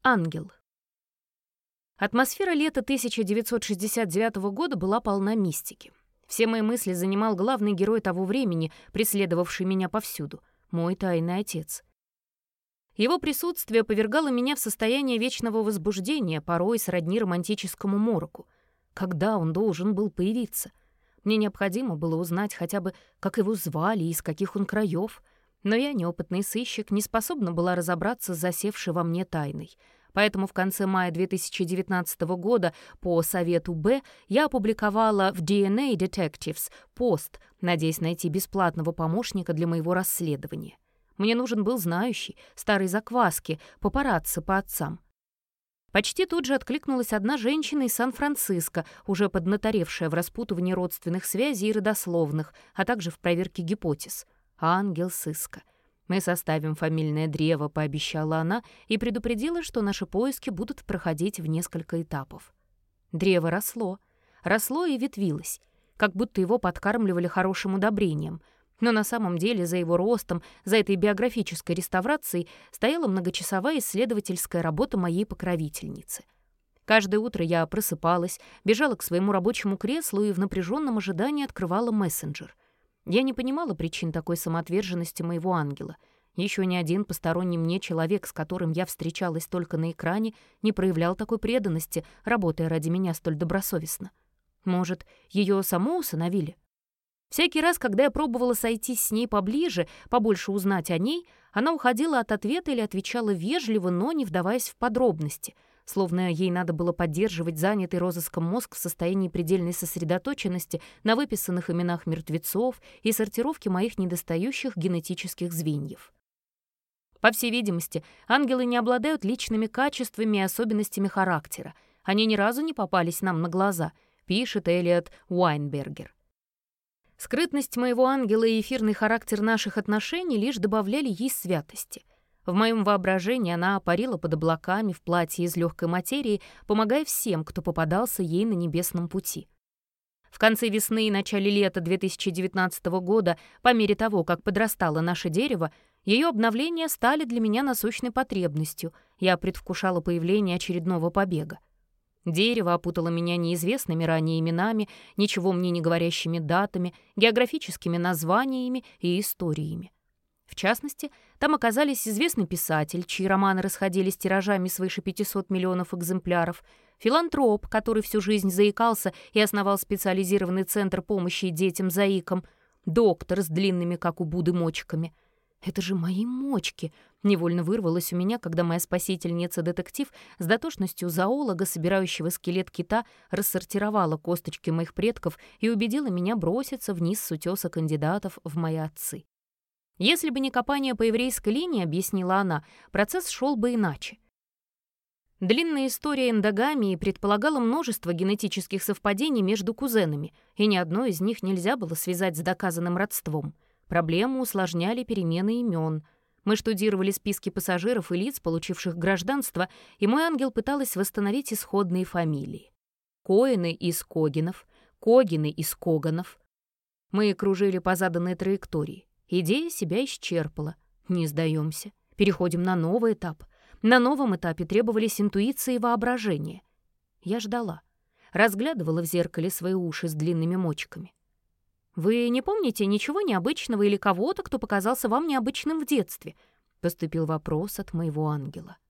Ангел. Атмосфера лета 1969 года была полна мистики. Все мои мысли занимал главный герой того времени, преследовавший меня повсюду — мой тайный отец. Его присутствие повергало меня в состояние вечного возбуждения, порой сродни романтическому мороку. Когда он должен был появиться? Мне необходимо было узнать хотя бы, как его звали и из каких он краев. Но я, неопытный сыщик, не способна была разобраться с засевшей во мне тайной. Поэтому в конце мая 2019 года по совету Б я опубликовала в DNA Detectives пост, надеясь найти бесплатного помощника для моего расследования. Мне нужен был знающий, старой закваски, папарацци по отцам. Почти тут же откликнулась одна женщина из Сан-Франциско, уже поднаторевшая в распутывании родственных связей и родословных, а также в проверке гипотез. Ангел сыска. «Мы составим фамильное древо», — пообещала она и предупредила, что наши поиски будут проходить в несколько этапов. Древо росло и ветвилось, как будто его подкармливали хорошим удобрением. Но на самом деле за его ростом, за этой биографической реставрацией стояла многочасовая исследовательская работа моей покровительницы. Каждое утро я просыпалась, бежала к своему рабочему креслу и в напряженном ожидании открывала мессенджер. Я не понимала причин такой самоотверженности моего ангела. Еще ни один посторонний мне человек, с которым я встречалась только на экране, не проявлял такой преданности, работая ради меня столь добросовестно. Может, ее саму усыновили? Всякий раз, когда я пробовала сойтись с ней поближе, побольше узнать о ней, она уходила от ответа или отвечала вежливо, но не вдаваясь в подробности, словно ей надо было поддерживать занятый розыском мозг в состоянии предельной сосредоточенности на выписанных именах мертвецов и сортировке моих недостающих генетических звеньев. По всей видимости, ангелы не обладают личными качествами и особенностями характера. Они ни разу не попались нам на глаза, пишет Элиот Уайнбергер. Скрытность моего ангела и эфирный характер наших отношений лишь добавляли ей святости. В моем воображении она парила под облаками в платье из легкой материи, помогая всем, кто попадался ей на небесном пути. В конце весны и начале лета 2019 года, по мере того, как подрастало наше дерево, ее обновления стали для меня насущной потребностью. Я предвкушала появление очередного побега. Дерево опутало меня неизвестными ранее именами, ничего мне не говорящими датами, географическими названиями и историями. В частности, там оказались известный писатель, чьи романы расходились тиражами свыше 500 миллионов экземпляров, филантроп, который всю жизнь заикался и основал специализированный центр помощи детям-заикам, доктор с длинными, как у Будды, мочками. «Это же мои мочки!» — невольно вырвалось у меня, когда моя спасительница-детектив с дотошностью зоолога, собирающего скелет кита, рассортировала косточки моих предков и убедила меня броситься вниз с утёса кандидатов в мои отцы. Если бы не копание по еврейской линии, объяснила она, процесс шел бы иначе. Длинная история эндогамии предполагала множество генетических совпадений между кузенами, и ни одно из них нельзя было связать с доказанным родством. Проблему усложняли перемены имен. Мы штудировали списки пассажиров и лиц, получивших гражданство, и мой ангел пыталась восстановить исходные фамилии. Коэны из Когинов, Когины из Коганов. Мы кружили по заданной траектории. Идея себя исчерпала. Не сдаемся. Переходим на новый этап. На новом этапе требовались интуиция и воображение. Я ждала. Разглядывала в зеркале свои уши с длинными мочками. «Вы не помните ничего необычного или кого-то, кто показался вам необычным в детстве?» — поступил вопрос от моего ангела.